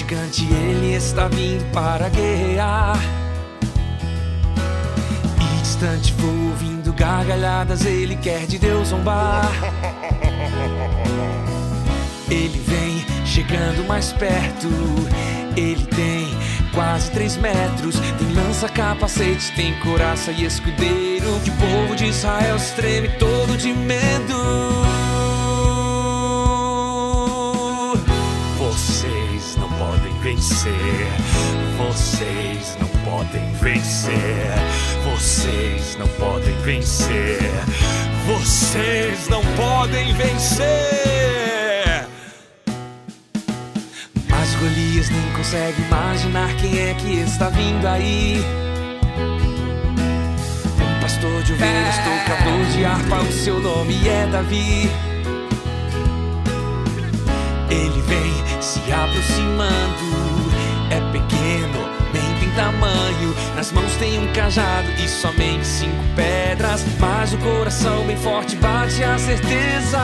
gigante, ele está vindo para guerrear. E distante vou ouvindo gargalhadas, ele quer de Deus zombar. Ele vem chegando mais perto, ele tem quase 3 metros. Tem lança, capacete, tem couraça e escudeiro. Que o povo de Israel se treme todo de medo. Vocês não podem vencer. Vocês não podem vencer. Vocês não podem vencer. Vocês não podem vencer. Mas Golias nem consegue imaginar quem é que está vindo aí. Um pastor de ovelhas, tocador de harpa, o seu nome é Davi. Ele vem se aproximando, é pequeno, nem tem tamanho. Nas mãos tem um cajado e somente 5 pedras. Mas o coração bem forte bate a certeza.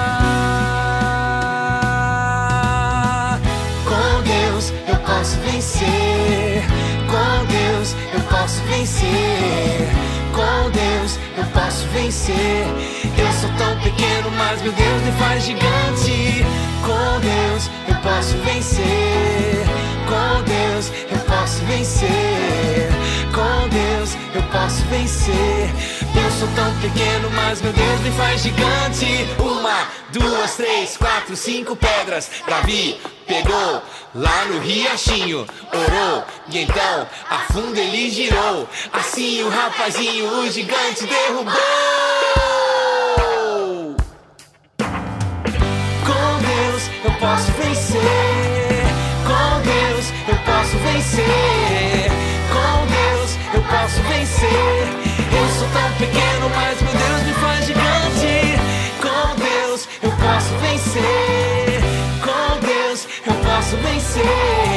Com Deus eu posso vencer. Com Deus eu posso vencer. Com Deus eu posso vencer. Eu sou tão pequeno, mas meu Deus me faz gigante. Com Deus eu posso vencer. Com Deus eu posso vencer. Com Deus eu posso vencer. Eu sou tão pequeno, mas meu Deus me faz gigante. 1, 2, 3, 4, 5 pedras. Davi pegou lá no riachinho, orou, e então a funda ele girou. Assim o rapazinho, o gigante derrubou. Com Deus eu posso vencer. Com Deus eu posso vencer. Com Deus eu posso vencer. Eu sou tão pequeno, mas meu Deus me faz gigante. Com Deus eu posso vencer. Com Deus eu posso vencer.